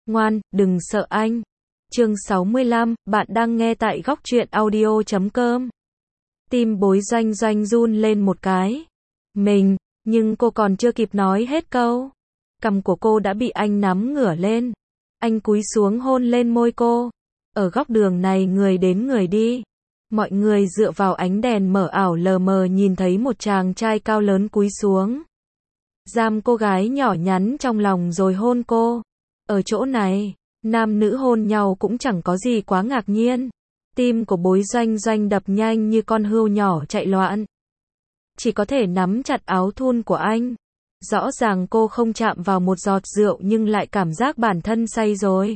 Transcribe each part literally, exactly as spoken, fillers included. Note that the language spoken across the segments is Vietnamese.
Ngoan, đừng sợ anh. Chương sáu mươi lăm, bạn đang nghe tại góc truyện audio chấm com. Tim Bối Doanh Doanh run lên một cái. Mình, nhưng cô còn chưa kịp nói hết câu. Cằm của cô đã bị anh nắm ngửa lên. Anh cúi xuống hôn lên môi cô. Ở góc đường này người đến người đi. Mọi người dựa vào ánh đèn mở ảo lờ mờ nhìn thấy một chàng trai cao lớn cúi xuống. Giam cô gái nhỏ nhắn trong lòng rồi hôn cô. Ở chỗ này, nam nữ hôn nhau cũng chẳng có gì quá ngạc nhiên. Tim của Bối Doanh Doanh đập nhanh như con hươu nhỏ chạy loạn. Chỉ có thể nắm chặt áo thun của anh. Rõ ràng cô không chạm vào một giọt rượu nhưng lại cảm giác bản thân say rồi.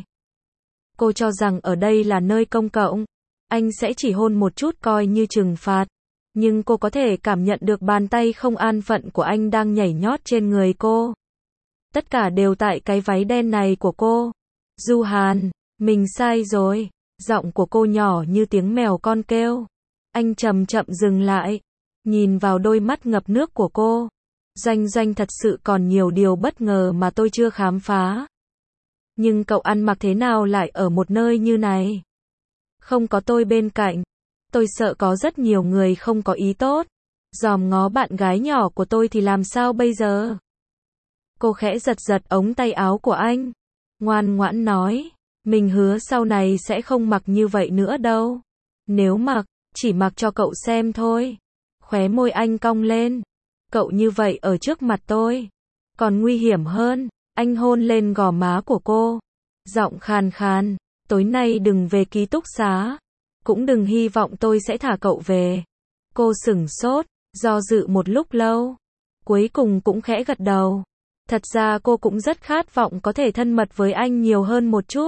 Cô cho rằng ở đây là nơi công cộng. Anh sẽ chỉ hôn một chút coi như trừng phạt. Nhưng cô có thể cảm nhận được bàn tay không an phận của anh đang nhảy nhót trên người cô. Tất cả đều tại cái váy đen này của cô. Du Hàn, mình sai rồi. Giọng của cô nhỏ như tiếng mèo con kêu. Anh chậm chậm dừng lại. Nhìn vào đôi mắt ngập nước của cô. Doanh Doanh, thật sự còn nhiều điều bất ngờ mà tôi chưa khám phá. Nhưng cậu ăn mặc thế nào lại ở một nơi như này? Không có tôi bên cạnh. Tôi sợ có rất nhiều người không có ý tốt. Dòm ngó bạn gái nhỏ của tôi thì làm sao bây giờ? Cô khẽ giật giật ống tay áo của anh. Ngoan ngoãn nói. Mình hứa sau này sẽ không mặc như vậy nữa đâu. Nếu mặc, chỉ mặc cho cậu xem thôi. Khóe môi anh cong lên. Cậu như vậy ở trước mặt tôi. Còn nguy hiểm hơn. Anh hôn lên gò má của cô. Giọng khàn khàn. Tối nay đừng về ký túc xá. Cũng đừng hy vọng tôi sẽ thả cậu về. Cô sửng sốt, do dự một lúc lâu. Cuối cùng cũng khẽ gật đầu. Thật ra cô cũng rất khát vọng có thể thân mật với anh nhiều hơn một chút.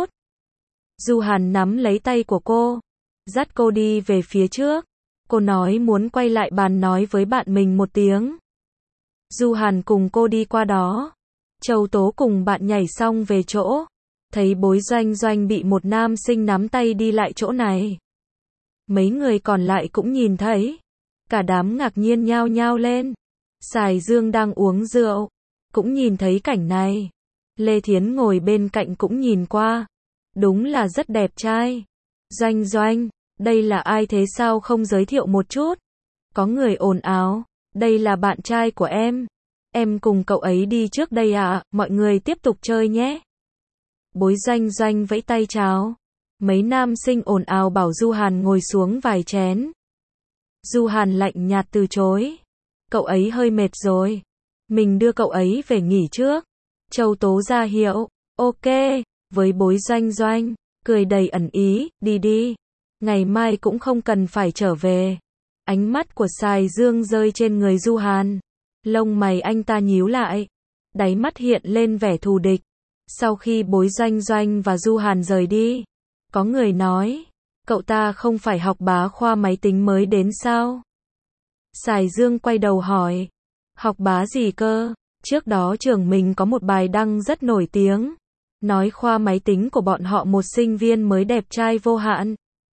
Du Hàn nắm lấy tay của cô. Dắt cô đi về phía trước. Cô nói muốn quay lại bàn nói với bạn mình một tiếng. Du Hàn cùng cô đi qua đó. Châu Tố cùng bạn nhảy xong về chỗ. Thấy Bối Doanh Doanh bị một nam sinh nắm tay đi lại chỗ này. Mấy người còn lại cũng nhìn thấy. Cả đám ngạc nhiên nhao nhao lên. Sài Dương đang uống rượu. Cũng nhìn thấy cảnh này. Lê Thiến ngồi bên cạnh cũng nhìn qua. Đúng là rất đẹp trai. Doanh Doanh, đây là ai thế, sao không giới thiệu một chút? Có người ồn ào. Đây là bạn trai của em. Em cùng cậu ấy đi trước đây ạ, mọi người tiếp tục chơi nhé. Bối Doanh Doanh vẫy tay chào. Mấy nam sinh ồn ào bảo Du Hàn ngồi xuống vài chén. Du Hàn lạnh nhạt từ chối. Cậu ấy hơi mệt rồi. Mình đưa cậu ấy về nghỉ trước. Châu Tố ra hiệu. Ok. Với Bối Doanh Doanh. Cười đầy ẩn ý. Đi đi. Ngày mai cũng không cần phải trở về. Ánh mắt của Sài Dương rơi trên người Du Hàn. Lông mày anh ta nhíu lại. Đáy mắt hiện lên vẻ thù địch. Sau khi Bối Doanh Doanh và Du Hàn rời đi. Có người nói. Cậu ta không phải học bá khoa máy tính mới đến sao? Sài Dương quay đầu hỏi. Học bá gì cơ? Trước đó trường mình có một bài đăng rất nổi tiếng. Nói khoa máy tính của bọn họ một sinh viên mới đẹp trai vô hạn.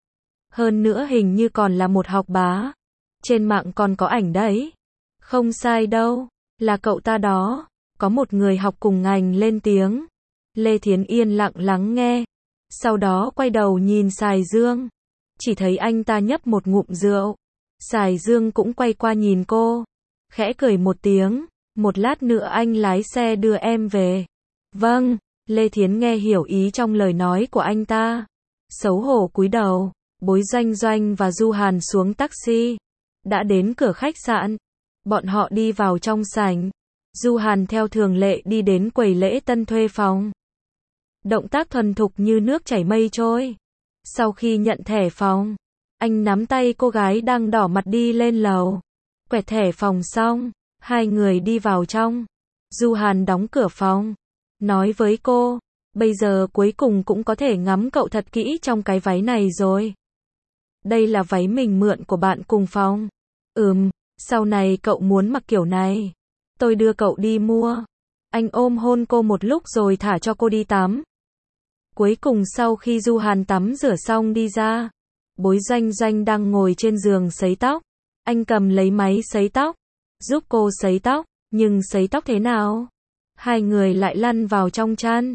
Hơn nữa hình như còn là một học bá. Trên mạng còn có ảnh đấy. Không sai đâu. Là cậu ta đó. Có một người học cùng ngành lên tiếng. Lê Thiến yên lặng lắng nghe. Sau đó quay đầu nhìn Sài Dương. Chỉ thấy anh ta nhấp một ngụm rượu. Sài Dương cũng quay qua nhìn cô. Khẽ cười một tiếng. Một lát nữa anh lái xe đưa em về. Vâng. Lê Thiến nghe hiểu ý trong lời nói của anh ta. Xấu hổ cúi đầu. Bối Doanh Doanh và Du Hàn xuống taxi. Đã đến cửa khách sạn. Bọn họ đi vào trong sảnh. Du Hàn theo thường lệ đi đến quầy lễ tân thuê phòng. Động tác thuần thục như nước chảy mây trôi. Sau khi nhận thẻ phòng, anh nắm tay cô gái đang đỏ mặt đi lên lầu. Quẹt thẻ phòng xong, hai người đi vào trong. Du Hàn đóng cửa phòng. Nói với cô, bây giờ cuối cùng cũng có thể ngắm cậu thật kỹ trong cái váy này rồi. Đây là váy mình mượn của bạn cùng phòng. Ừm, sau này cậu muốn mặc kiểu này. Tôi đưa cậu đi mua. Anh ôm hôn cô một lúc rồi thả cho cô đi tắm. Cuối cùng sau khi Du Hàn tắm rửa xong đi ra. Bối Doanh Doanh đang ngồi trên giường sấy tóc. Anh cầm lấy máy sấy tóc. Giúp cô sấy tóc. Nhưng sấy tóc thế nào? Hai người lại lăn vào trong chăn.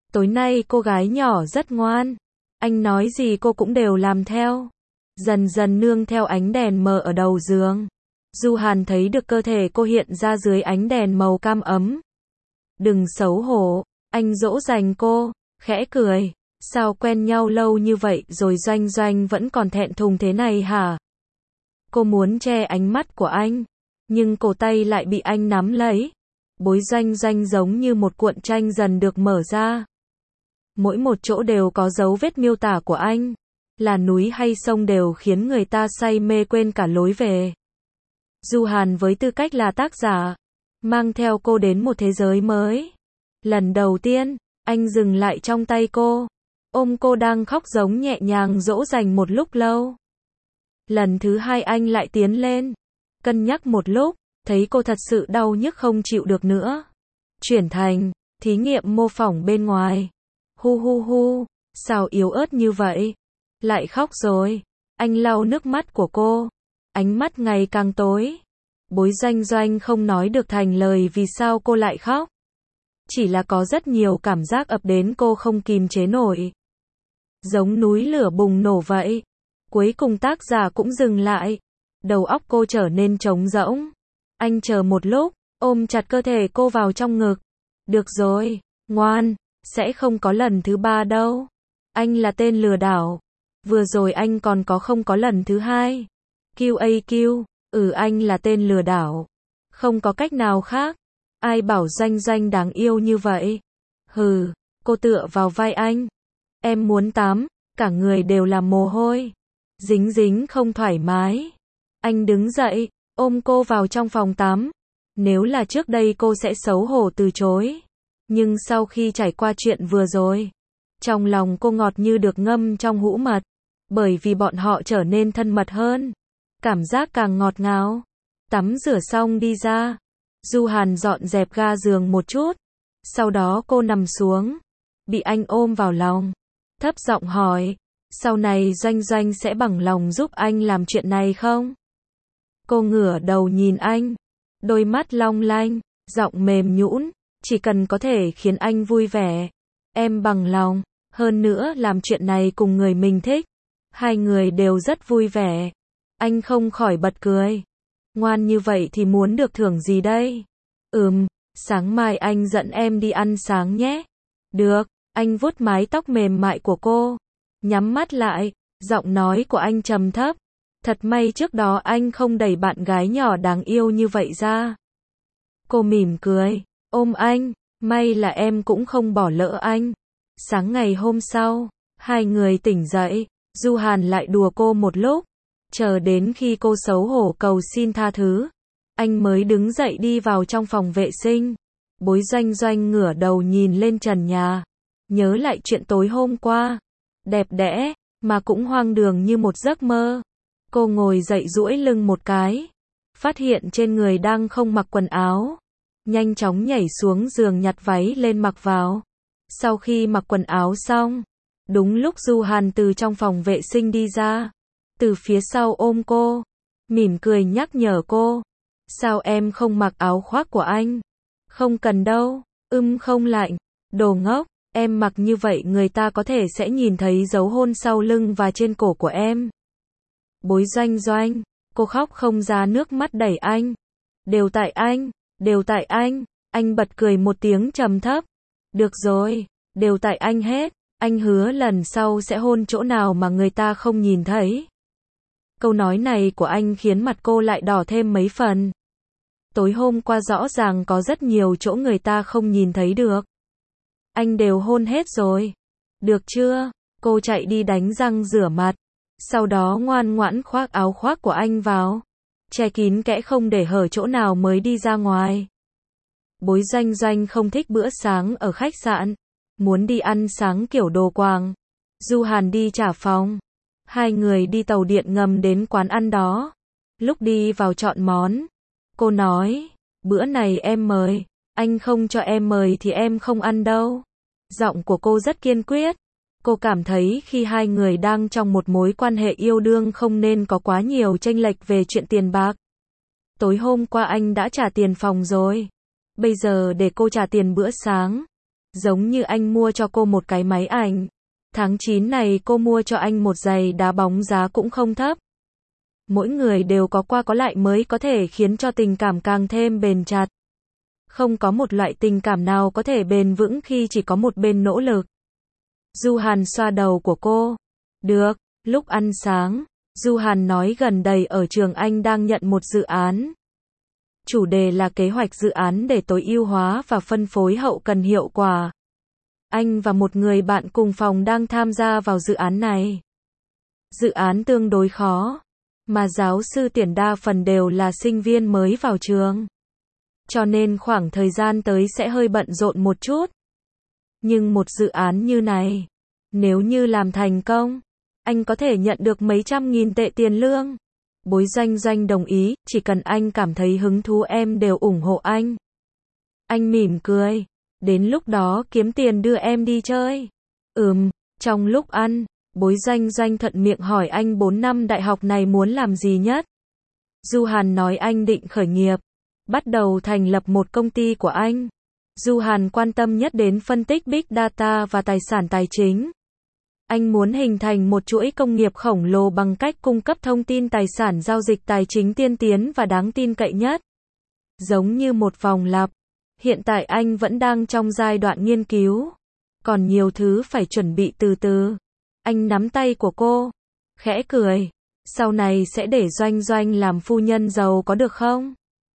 Tối nay cô gái nhỏ rất ngoan. Anh nói gì cô cũng đều làm theo. Dần dần nương theo ánh đèn mờ ở đầu giường. Du Hàn thấy được cơ thể cô hiện ra dưới ánh đèn màu cam ấm. Đừng xấu hổ, anh dỗ dành cô, khẽ cười. Sao quen nhau lâu như vậy rồi Doanh Doanh vẫn còn thẹn thùng thế này hả? Cô muốn che ánh mắt của anh, nhưng cổ tay lại bị anh nắm lấy. Bối Doanh Doanh giống như một cuộn tranh dần được mở ra. Mỗi một chỗ đều có dấu vết miêu tả của anh. Là núi hay sông đều khiến người ta say mê quên cả lối về. Du Hàn với tư cách là tác giả, mang theo cô đến một thế giới mới. Lần đầu tiên, anh dừng lại trong tay cô, ôm cô đang khóc giống nhẹ nhàng dỗ dành một lúc lâu. Lần thứ hai anh lại tiến lên, cân nhắc một lúc, thấy cô thật sự đau nhức không chịu được nữa. Chuyển thành, thí nghiệm mô phỏng bên ngoài. Hu hu hu, sao yếu ớt như vậy? Lại khóc rồi. Anh lau nước mắt của cô. Ánh mắt ngày càng tối. Bối Doanh Doanh không nói được thành lời vì sao cô lại khóc. Chỉ là có rất nhiều cảm giác ập đến cô không kìm chế nổi. Giống núi lửa bùng nổ vậy. Cuối cùng tác giả cũng dừng lại. Đầu óc cô trở nên trống rỗng. Anh chờ một lúc, ôm chặt cơ thể cô vào trong ngực. Được rồi, ngoan, sẽ không có lần thứ ba đâu. Anh là tên lừa đảo. Vừa rồi anh còn có không có lần thứ hai. Q A Q, ừ anh là tên lừa đảo. Không có cách nào khác. Ai bảo Doanh Doanh đáng yêu như vậy? Hừ, cô tựa vào vai anh. Em muốn tắm, cả người đều là mồ hôi. Dính dính không thoải mái. Anh đứng dậy, ôm cô vào trong phòng tắm. Nếu là trước đây cô sẽ xấu hổ từ chối. Nhưng sau khi trải qua chuyện vừa rồi, trong lòng cô ngọt như được ngâm trong hũ mật. Bởi vì bọn họ trở nên thân mật hơn. Cảm giác càng ngọt ngào. Tắm rửa xong đi ra. Du Hàn dọn dẹp ga giường một chút. Sau đó cô nằm xuống. Bị anh ôm vào lòng. Thấp giọng hỏi. Sau này Doanh Doanh sẽ bằng lòng giúp anh làm chuyện này không? Cô ngửa đầu nhìn anh. Đôi mắt long lanh. Giọng mềm nhũn. Chỉ cần có thể khiến anh vui vẻ. Em bằng lòng. Hơn nữa làm chuyện này cùng người mình thích. Hai người đều rất vui vẻ. Anh không khỏi bật cười. Ngoan như vậy thì muốn được thưởng gì đây? Ừm, sáng mai anh dẫn em đi ăn sáng nhé. Được, anh vuốt mái tóc mềm mại của cô. Nhắm mắt lại, giọng nói của anh trầm thấp. Thật may trước đó anh không đẩy bạn gái nhỏ đáng yêu như vậy ra. Cô mỉm cười, ôm anh. May là em cũng không bỏ lỡ anh. Sáng ngày hôm sau, hai người tỉnh dậy. Du Hàn lại đùa cô một lúc. Chờ đến khi cô xấu hổ cầu xin tha thứ. Anh mới đứng dậy đi vào trong phòng vệ sinh. Bối Doanh Doanh ngửa đầu nhìn lên trần nhà. Nhớ lại chuyện tối hôm qua. Đẹp đẽ, mà cũng hoang đường như một giấc mơ. Cô ngồi dậy duỗi lưng một cái. Phát hiện trên người đang không mặc quần áo. Nhanh chóng nhảy xuống giường nhặt váy lên mặc vào. Sau khi mặc quần áo xong. Đúng lúc Du Hàn từ trong phòng vệ sinh đi ra. Từ phía sau ôm cô. Mỉm cười nhắc nhở cô. Sao em không mặc áo khoác của anh? Không cần đâu. Ưm không lạnh. Đồ ngốc. Em mặc như vậy người ta có thể sẽ nhìn thấy dấu hôn sau lưng và trên cổ của em. Bối Doanh Doanh. Cô khóc không ra nước mắt đẩy anh. Đều tại anh. Đều tại anh. Anh bật cười một tiếng trầm thấp. Được rồi. Đều tại anh hết. Anh hứa lần sau sẽ hôn chỗ nào mà người ta không nhìn thấy. Câu nói này của anh khiến mặt cô lại đỏ thêm mấy phần. Tối hôm qua rõ ràng có rất nhiều chỗ người ta không nhìn thấy được. Anh đều hôn hết rồi. Được chưa? Cô chạy đi đánh răng rửa mặt. Sau đó ngoan ngoãn khoác áo khoác của anh vào. Che kín kẽ không để hở chỗ nào mới đi ra ngoài. Bối Doanh Doanh không thích bữa sáng ở khách sạn. Muốn đi ăn sáng kiểu đồ quàng. Du Hàn đi trả phòng. Hai người đi tàu điện ngầm đến quán ăn đó. Lúc đi vào chọn món. Cô nói. Bữa này em mời. Anh không cho em mời thì em không ăn đâu. Giọng của cô rất kiên quyết. Cô cảm thấy khi hai người đang trong một mối quan hệ yêu đương không nên có quá nhiều chênh lệch về chuyện tiền bạc. Tối hôm qua anh đã trả tiền phòng rồi. Bây giờ để cô trả tiền bữa sáng. Giống như anh mua cho cô một cái máy ảnh. Tháng chín này cô mua cho anh một giày đá bóng giá cũng không thấp. Mỗi người đều có qua có lại mới có thể khiến cho tình cảm càng thêm bền chặt. Không có một loại tình cảm nào có thể bền vững khi chỉ có một bên nỗ lực. Du Hàn xoa đầu của cô. Được, lúc ăn sáng, Du Hàn nói gần đây ở trường anh đang nhận một dự án. Chủ đề là kế hoạch dự án để tối ưu hóa và phân phối hậu cần hiệu quả. Anh và một người bạn cùng phòng đang tham gia vào dự án này. Dự án tương đối khó, mà giáo sư tuyển đa phần đều là sinh viên mới vào trường. Cho nên khoảng thời gian tới sẽ hơi bận rộn một chút. Nhưng một dự án như này, nếu như làm thành công, anh có thể nhận được mấy trăm nghìn tệ tiền lương. Bối Doanh Doanh đồng ý, chỉ cần anh cảm thấy hứng thú em đều ủng hộ anh. Anh mỉm cười. Đến lúc đó kiếm tiền đưa em đi chơi. Ừm, trong lúc ăn, Bối Doanh Doanh thuận miệng hỏi anh bốn năm đại học này muốn làm gì nhất. Du Hàn nói anh định khởi nghiệp, bắt đầu thành lập một công ty của anh. Du Hàn quan tâm nhất đến phân tích Big Data và tài sản tài chính. Anh muốn hình thành một chuỗi công nghiệp khổng lồ bằng cách cung cấp thông tin tài sản giao dịch tài chính tiên tiến và đáng tin cậy nhất. Giống như một vòng lặp. Hiện tại anh vẫn đang trong giai đoạn nghiên cứu. Còn nhiều thứ phải chuẩn bị từ từ. Anh nắm tay của cô. Khẽ cười. Sau này sẽ để Doanh Doanh làm phu nhân giàu có được không?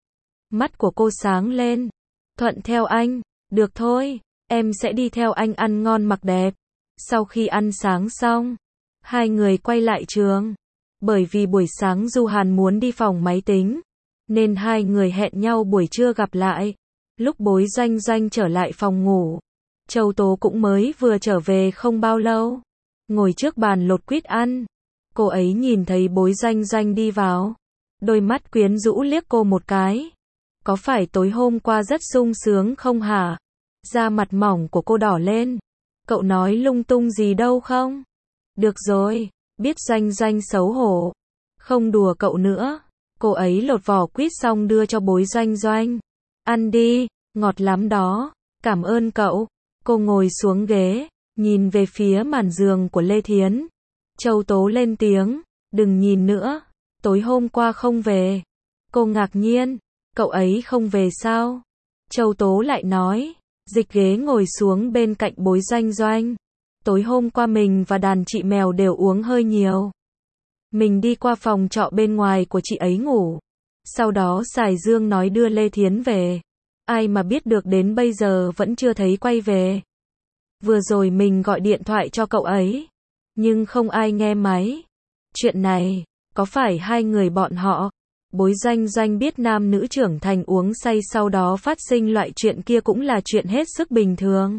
Mắt của cô sáng lên. Thuận theo anh. Được thôi. Em sẽ đi theo anh ăn ngon mặc đẹp. Sau khi ăn sáng xong, hai người quay lại trường. Bởi vì buổi sáng Du Hàn muốn đi phòng máy tính, nên hai người hẹn nhau buổi trưa gặp lại. Lúc Bối Doanh Doanh trở lại phòng ngủ, Châu Tố cũng mới vừa trở về không bao lâu. Ngồi trước bàn lột quýt ăn. Cô ấy nhìn thấy Bối Doanh Doanh đi vào. Đôi mắt quyến rũ liếc cô một cái. Có phải tối hôm qua rất sung sướng không hả? Da mặt mỏng của cô đỏ lên. Cậu nói lung tung gì đâu không? Được rồi, biết Doanh Doanh xấu hổ. Không đùa cậu nữa. Cô ấy lột vỏ quýt xong đưa cho Bối Doanh Doanh. Ăn đi, ngọt lắm đó. Cảm ơn cậu. Cô ngồi xuống ghế, nhìn về phía màn giường của Lê Thiến. Châu Tố lên tiếng, đừng nhìn nữa. Tối hôm qua không về. Cô ngạc nhiên, cậu ấy không về sao? Châu Tố lại nói. Dịch ghế ngồi xuống bên cạnh Bối Doanh Doanh. Tối hôm qua mình và đàn chị Mèo đều uống hơi nhiều. Mình đi qua phòng trọ bên ngoài của chị ấy ngủ. Sau đó Sài Dương nói đưa Lê Thiến về. Ai mà biết được đến bây giờ vẫn chưa thấy quay về. Vừa rồi mình gọi điện thoại cho cậu ấy, nhưng không ai nghe máy. Chuyện này, có phải hai người bọn họ? Bối Doanh Doanh biết nam nữ trưởng thành uống say sau đó phát sinh loại chuyện kia cũng là chuyện hết sức bình thường.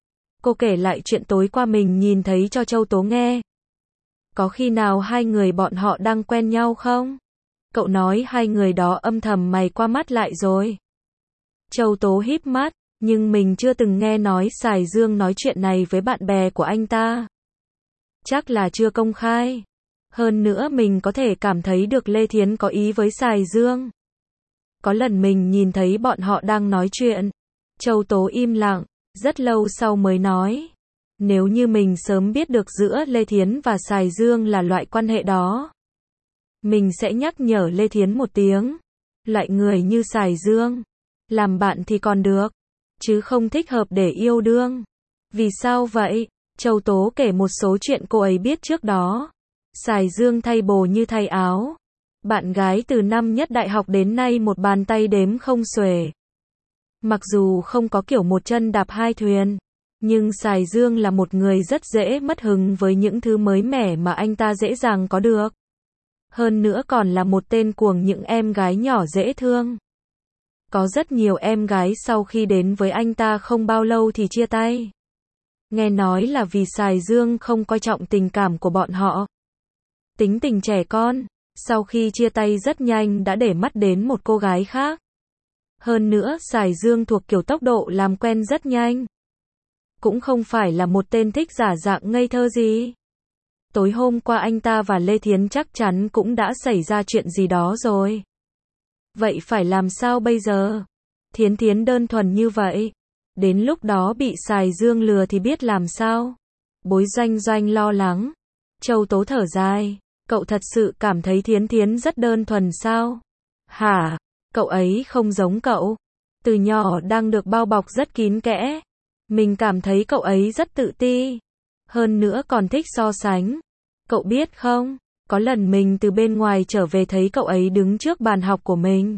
Cô kể lại chuyện tối qua mình nhìn thấy cho Châu Tố nghe. Có khi nào hai người bọn họ đang quen nhau không? Cậu nói hai người đó âm thầm mày qua mắt lại rồi. Châu Tố híp mắt, nhưng mình chưa từng nghe nói Sài Dương nói chuyện này với bạn bè của anh ta. Chắc là chưa công khai. Hơn nữa mình có thể cảm thấy được Lê Thiến có ý với Sài Dương. Có lần mình nhìn thấy bọn họ đang nói chuyện. Châu Tố im lặng, rất lâu sau mới nói. Nếu như mình sớm biết được giữa Lê Thiến và Sài Dương là loại quan hệ đó, mình sẽ nhắc nhở Lê Thiến một tiếng. Loại người như Sài Dương, làm bạn thì còn được, chứ không thích hợp để yêu đương. Vì sao vậy? Châu Tố kể một số chuyện cô ấy biết trước đó. Sài Dương thay bồ như thay áo. Bạn gái từ năm nhất đại học đến nay một bàn tay đếm không xuể. Mặc dù không có kiểu một chân đạp hai thuyền, nhưng Sài Dương là một người rất dễ mất hứng với những thứ mới mẻ mà anh ta dễ dàng có được. Hơn nữa còn là một tên cuồng những em gái nhỏ dễ thương. Có rất nhiều em gái sau khi đến với anh ta không bao lâu thì chia tay. Nghe nói là vì Sài Dương không coi trọng tình cảm của bọn họ. Tính tình trẻ con, sau khi chia tay rất nhanh đã để mắt đến một cô gái khác. Hơn nữa Sài Dương thuộc kiểu tốc độ làm quen rất nhanh. Cũng không phải là một tên thích giả dạng ngây thơ gì. Tối hôm qua anh ta và Lê Thiến chắc chắn cũng đã xảy ra chuyện gì đó rồi. Vậy phải làm sao bây giờ? Thiến Thiến đơn thuần như vậy. Đến lúc đó bị Sài Dương lừa thì biết làm sao? Bối Doanh Doanh lo lắng. Châu Tố thở dài. Cậu thật sự cảm thấy Thiến Thiến rất đơn thuần sao? Hả? Cậu ấy không giống cậu. Từ nhỏ đang được bao bọc rất kín kẽ. Mình cảm thấy cậu ấy rất tự ti. Hơn nữa còn thích so sánh. Cậu biết không? Có lần mình từ bên ngoài trở về thấy cậu ấy đứng trước bàn học của mình.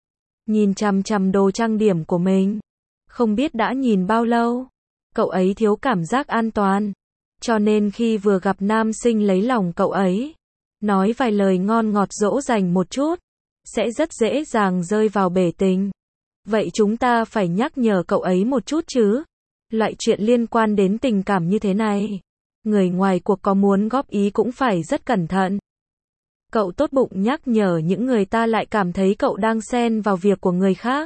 Nhìn chằm chằm đồ trang điểm của mình. Không biết đã nhìn bao lâu. Cậu ấy thiếu cảm giác an toàn. Cho nên khi vừa gặp nam sinh lấy lòng cậu ấy, nói vài lời ngon ngọt dỗ dành một chút, sẽ rất dễ dàng rơi vào bể tình. Vậy chúng ta phải nhắc nhở cậu ấy một chút chứ. Loại chuyện liên quan đến tình cảm như thế này, người ngoài cuộc có muốn góp ý cũng phải rất cẩn thận. Cậu tốt bụng nhắc nhở những người ta lại cảm thấy cậu đang xen vào việc của người khác.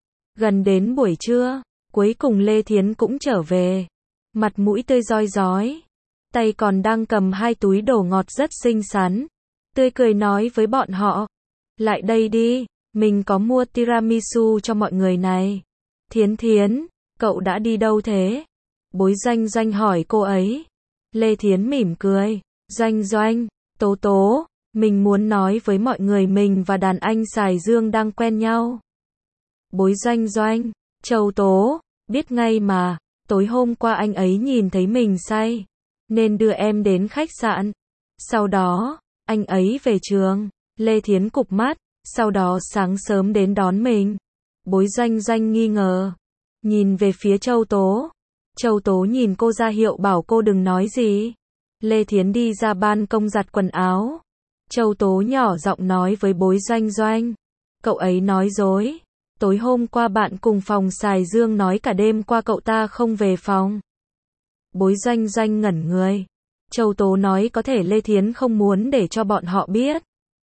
Gần đến buổi trưa, cuối cùng Lê Thiến cũng trở về. Mặt mũi tươi rói rói. Tay còn đang cầm hai túi đồ ngọt rất xinh xắn. Tươi cười nói với bọn họ. Lại đây đi, mình có mua tiramisu cho mọi người này. Thiến Thiến, cậu đã đi đâu thế? Bối Doanh Doanh hỏi cô ấy. Lê Thiến mỉm cười. Doanh Doanh, Tố Tố, mình muốn nói với mọi người mình và đàn anh Sài Dương đang quen nhau. Bối Doanh Doanh, Châu Tố, biết ngay mà, tối hôm qua anh ấy nhìn thấy mình say, nên đưa em đến khách sạn. Sau đó, anh ấy về trường. Lê Thiến cụp mắt, sau đó sáng sớm đến đón mình. Bối Doanh Doanh nghi ngờ, nhìn về phía Châu Tố. Châu Tố nhìn cô ra hiệu bảo cô đừng nói gì. Lê Thiến đi ra ban công giặt quần áo. Châu Tố nhỏ giọng nói với Bối Doanh Doanh. Cậu ấy nói dối. Tối hôm qua bạn cùng phòng Sài Dương nói cả đêm qua cậu ta không về phòng. Bối Doanh Doanh ngẩn người. Châu Tố nói có thể Lê Thiến không muốn để cho bọn họ biết.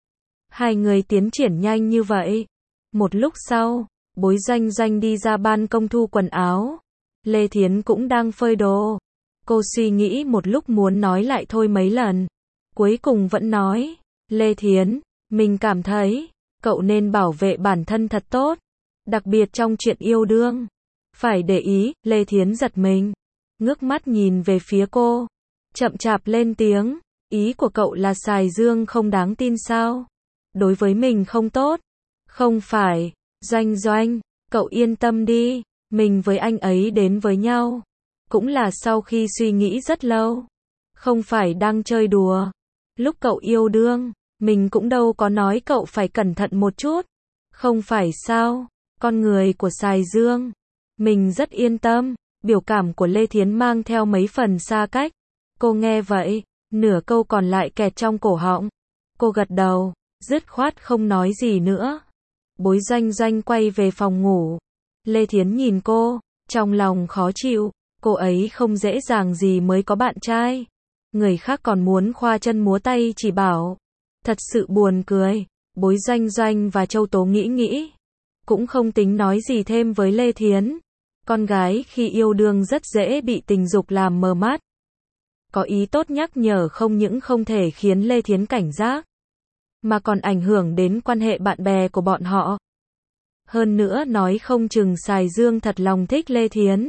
Hai người tiến triển nhanh như vậy. Một lúc sau, Bối Doanh Doanh đi ra ban công thu quần áo. Lê Thiến cũng đang phơi đồ. Cô suy nghĩ một lúc muốn nói lại thôi mấy lần. Cuối cùng vẫn nói. Lê Thiến, mình cảm thấy, cậu nên bảo vệ bản thân thật tốt. Đặc biệt trong chuyện yêu đương. Phải để ý, Lê Thiến giật mình. Ngước mắt nhìn về phía cô. Chậm chạp lên tiếng. Ý của cậu là Sài Dương không đáng tin sao? Đối với mình không tốt. Không phải. Doanh Doanh, cậu yên tâm đi. Mình với anh ấy đến với nhau. Cũng là sau khi suy nghĩ rất lâu. Không phải đang chơi đùa. Lúc cậu yêu đương, mình cũng đâu có nói cậu phải cẩn thận một chút. Không phải sao? Con người của Sài Dương. Mình rất yên tâm. Biểu cảm của Lê Thiến mang theo mấy phần xa cách. Cô nghe vậy, nửa câu còn lại kẹt trong cổ họng. Cô gật đầu, dứt khoát không nói gì nữa. Bối Doanh Doanh quay về phòng ngủ. Lê Thiến nhìn cô, trong lòng khó chịu. Cô ấy không dễ dàng gì mới có bạn trai. Người khác còn muốn khoa chân múa tay chỉ bảo. Thật sự buồn cười. Bối Doanh Doanh và Châu Tố nghĩ nghĩ. Cũng không tính nói gì thêm với Lê Thiến. Con gái khi yêu đương rất dễ bị tình dục làm mờ mắt. Có ý tốt nhắc nhở không những không thể khiến Lê Thiến cảnh giác, mà còn ảnh hưởng đến quan hệ bạn bè của bọn họ. Hơn nữa nói không chừng Sài Dương thật lòng thích Lê Thiến.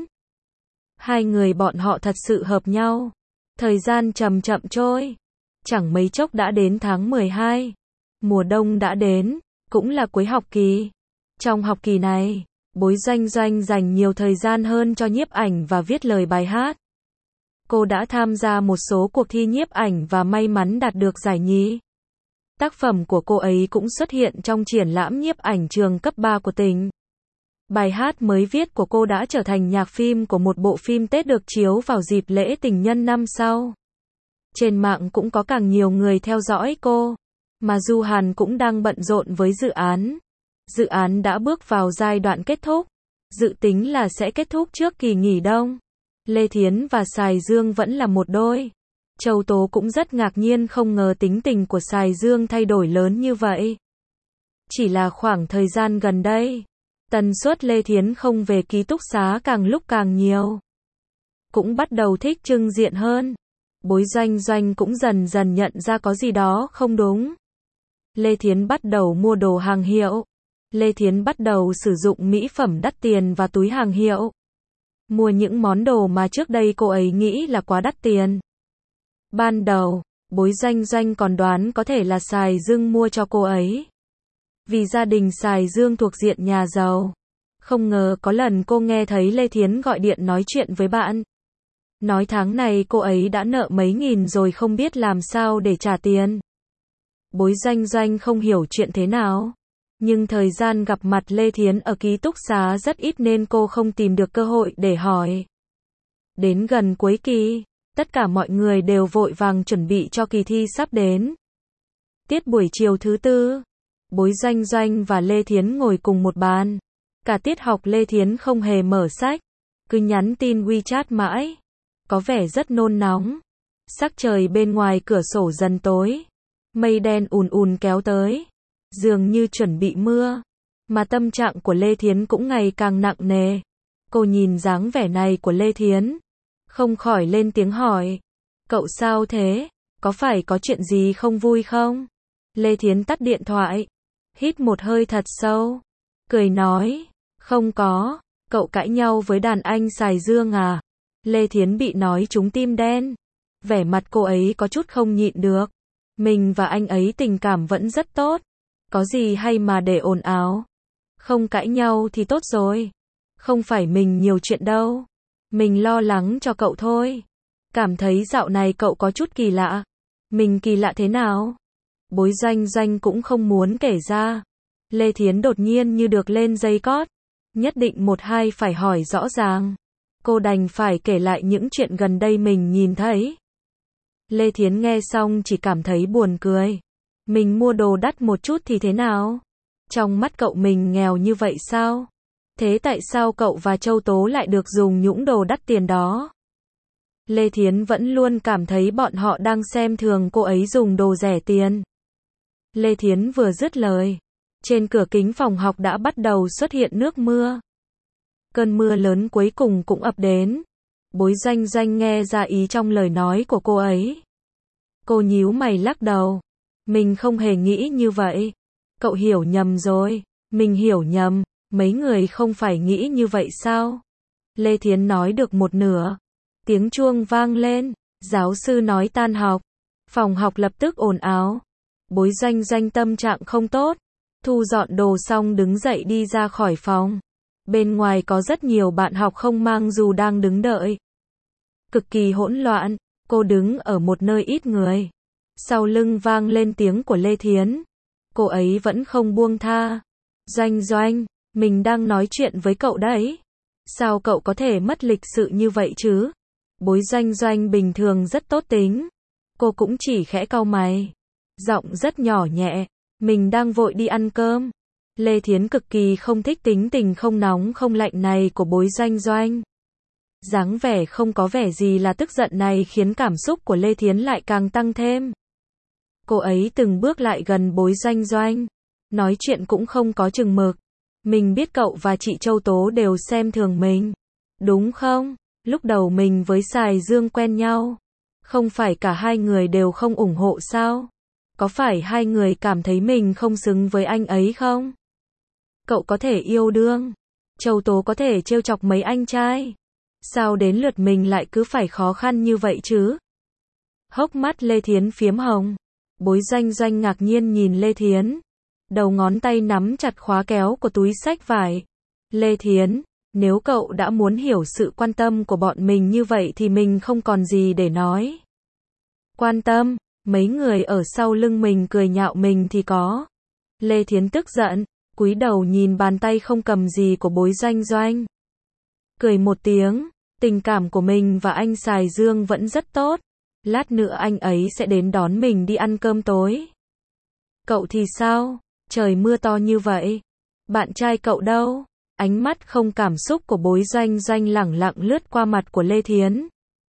Hai người bọn họ thật sự hợp nhau. Thời gian chậm chậm trôi. Chẳng mấy chốc đã đến tháng mười hai. Mùa đông đã đến, cũng là cuối học kỳ. Trong học kỳ này, Bối Doanh Doanh dành nhiều thời gian hơn cho nhiếp ảnh và viết lời bài hát. Cô đã tham gia một số cuộc thi nhiếp ảnh và may mắn đạt được giải nhì. Tác phẩm của cô ấy cũng xuất hiện trong triển lãm nhiếp ảnh trường cấp ba của tỉnh. Bài hát mới viết của cô đã trở thành nhạc phim của một bộ phim Tết được chiếu vào dịp lễ tình nhân năm sau. Trên mạng cũng có càng nhiều người theo dõi cô. Mà Du Hàn cũng đang bận rộn với dự án. Dự án đã bước vào giai đoạn kết thúc. Dự tính là sẽ kết thúc trước kỳ nghỉ đông. Lê Thiến và Sài Dương vẫn là một đôi. Châu Tố cũng rất ngạc nhiên không ngờ tính tình của Sài Dương thay đổi lớn như vậy. Chỉ là khoảng thời gian gần đây, tần suất Lê Thiến không về ký túc xá càng lúc càng nhiều. Cũng bắt đầu thích trưng diện hơn. Bối Doanh Doanh cũng dần dần nhận ra có gì đó không đúng. Lê Thiến bắt đầu mua đồ hàng hiệu. Lê Thiến bắt đầu sử dụng mỹ phẩm đắt tiền và túi hàng hiệu. mua những món đồ mà trước đây cô ấy nghĩ là quá đắt tiền. Ban đầu, Bối Doanh Doanh còn đoán có thể là Sài Dương mua cho cô ấy. Vì gia đình Sài Dương thuộc diện nhà giàu. Không ngờ có lần cô nghe thấy Lê Thiến gọi điện nói chuyện với bạn. Nói tháng này cô ấy đã nợ mấy nghìn rồi không biết làm sao để trả tiền. Bối Doanh Doanh không hiểu chuyện thế nào. Nhưng thời gian gặp mặt Lê Thiến ở ký túc xá rất ít nên cô không tìm được cơ hội để hỏi. Đến gần cuối kỳ, tất cả mọi người đều vội vàng chuẩn bị cho kỳ thi sắp đến. Tiết buổi chiều thứ tư, Bối Doanh Doanh và Lê Thiến ngồi cùng một bàn. Cả tiết học Lê Thiến không hề mở sách, cứ nhắn tin WeChat mãi. Có vẻ rất nôn nóng. Sắc trời bên ngoài cửa sổ dần tối. Mây đen ùn ùn kéo tới. Dường như chuẩn bị mưa. Mà tâm trạng của Lê Thiến cũng ngày càng nặng nề. Cô nhìn dáng vẻ này của Lê Thiến. Không khỏi lên tiếng hỏi. Cậu sao thế? Có phải có chuyện gì không vui không? Lê Thiến tắt điện thoại. Hít một hơi thật sâu. Cười nói. Không có. Cậu cãi nhau với đàn anh Sài Dương à? Lê Thiến bị nói trúng tim đen. Vẻ mặt cô ấy có chút không nhịn được. Mình và anh ấy tình cảm vẫn rất tốt. Có gì hay mà để ồn ào. Không cãi nhau thì tốt rồi. Không phải mình nhiều chuyện đâu. Mình lo lắng cho cậu thôi. Cảm thấy dạo này cậu có chút kỳ lạ. Mình kỳ lạ thế nào? Bối Doanh Doanh cũng không muốn kể ra. Lê Thiến đột nhiên như được lên dây cót. Nhất định một hai phải hỏi rõ ràng. Cô đành phải kể lại những chuyện gần đây mình nhìn thấy. Lê Thiến nghe xong chỉ cảm thấy buồn cười. Mình mua đồ đắt một chút thì thế nào? Trong mắt cậu mình nghèo như vậy sao? Thế tại sao cậu và Châu Tố lại được dùng những đồ đắt tiền đó? Lê Thiến vẫn luôn cảm thấy bọn họ đang xem thường cô ấy dùng đồ rẻ tiền. Lê Thiến vừa dứt lời. Trên cửa kính phòng học đã bắt đầu xuất hiện nước mưa. Cơn mưa lớn cuối cùng cũng ập đến. Bối Doanh Doanh nghe ra ý trong lời nói của cô ấy. Cô nhíu mày lắc đầu. Mình không hề nghĩ như vậy. Cậu hiểu nhầm rồi. Mình hiểu nhầm. Mấy người không phải nghĩ như vậy sao? Lê Thiến nói được một nửa. Tiếng chuông vang lên. Giáo sư nói tan học. Phòng học lập tức ồn ào. Bối Doanh Doanh tâm trạng không tốt. Thu dọn đồ xong đứng dậy đi ra khỏi phòng. Bên ngoài có rất nhiều bạn học không mang dù đang đứng đợi. Cực kỳ hỗn loạn, cô đứng ở một nơi ít người. Sau lưng vang lên tiếng của Lê Thiến. Cô ấy vẫn không buông tha. Doanh Doanh, mình đang nói chuyện với cậu đấy. Sao cậu có thể mất lịch sự như vậy chứ? Bối Doanh Doanh bình thường rất tốt tính. Cô cũng chỉ khẽ cau mày. Giọng rất nhỏ nhẹ. Mình đang vội đi ăn cơm. Lê Thiến cực kỳ không thích tính tình không nóng không lạnh này của Bối Doanh Doanh. Dáng vẻ không có vẻ gì là tức giận này khiến cảm xúc của Lê Thiến lại càng tăng thêm. Cô ấy từng bước lại gần Bối Doanh Doanh. Nói chuyện cũng không có chừng mực. Mình biết cậu và chị Châu Tố đều xem thường mình. Đúng không? Lúc đầu mình với Sài Dương quen nhau. Không phải cả hai người đều không ủng hộ sao? Có phải hai người cảm thấy mình không xứng với anh ấy không? Cậu có thể yêu đương. Châu Tố có thể trêu chọc mấy anh trai. Sao đến lượt mình lại cứ phải khó khăn như vậy chứ? Hốc mắt Lê Thiến phiếm hồng. Bối Doanh Doanh ngạc nhiên nhìn Lê Thiến. Đầu ngón tay nắm chặt khóa kéo của túi xách vải. Lê Thiến, nếu cậu đã muốn hiểu sự quan tâm của bọn mình như vậy thì mình không còn gì để nói. Quan tâm? Mấy người ở sau lưng mình cười nhạo mình thì có. Lê Thiến tức giận, cúi đầu nhìn bàn tay không cầm gì của Bối Doanh Doanh. Cười một tiếng, tình cảm của mình và anh Sài Dương vẫn rất tốt. Lát nữa anh ấy sẽ đến đón mình đi ăn cơm tối. Cậu thì sao? Trời mưa to như vậy. Bạn trai cậu đâu? Ánh mắt không cảm xúc của Bối Doanh Doanh lẳng lặng lướt qua mặt của Lê Thiến.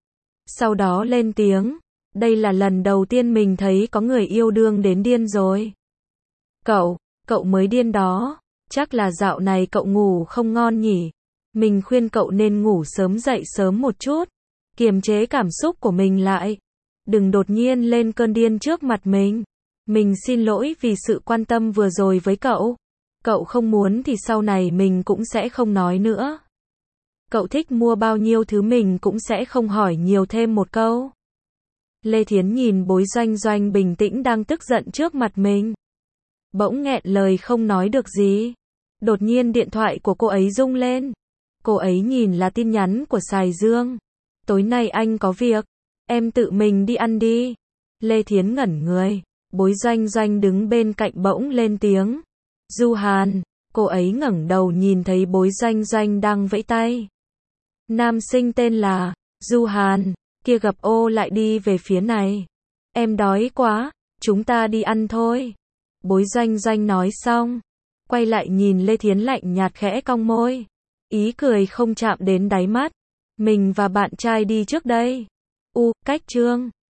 Sau đó lên tiếng. Đây là lần đầu tiên mình thấy có người yêu đương đến điên rồi. Cậu, cậu mới điên đó. Chắc là dạo này cậu ngủ không ngon nhỉ. Mình khuyên cậu nên ngủ sớm dậy sớm một chút. Kiềm chế cảm xúc của mình lại. Đừng đột nhiên lên cơn điên trước mặt mình. Mình xin lỗi vì sự quan tâm vừa rồi với cậu. Cậu không muốn thì sau này mình cũng sẽ không nói nữa. Cậu thích mua bao nhiêu thứ mình cũng sẽ không hỏi nhiều thêm một câu. Lê Thiến nhìn Bối Doanh Doanh bình tĩnh đang tức giận trước mặt mình. Bỗng nghẹn lời không nói được gì. Đột nhiên điện thoại của cô ấy rung lên. Cô ấy nhìn là tin nhắn của Sài Dương. Tối nay anh có việc. Em tự mình đi ăn đi. Lê Thiến ngẩn người. Bối Doanh Doanh đứng bên cạnh bỗng lên tiếng. Du Hàn. Cô ấy ngẩng đầu nhìn thấy Bối Doanh Doanh đang vẫy tay. Nam sinh tên là Du Hàn. Kia gặp ô lại đi về phía này. Em đói quá. Chúng ta đi ăn thôi. Bối Doanh Doanh nói xong. Quay lại nhìn Lê Thiến lạnh nhạt khẽ cong môi. Ý cười không chạm đến đáy mắt. Mình và bạn trai đi trước đây. U, cách chương.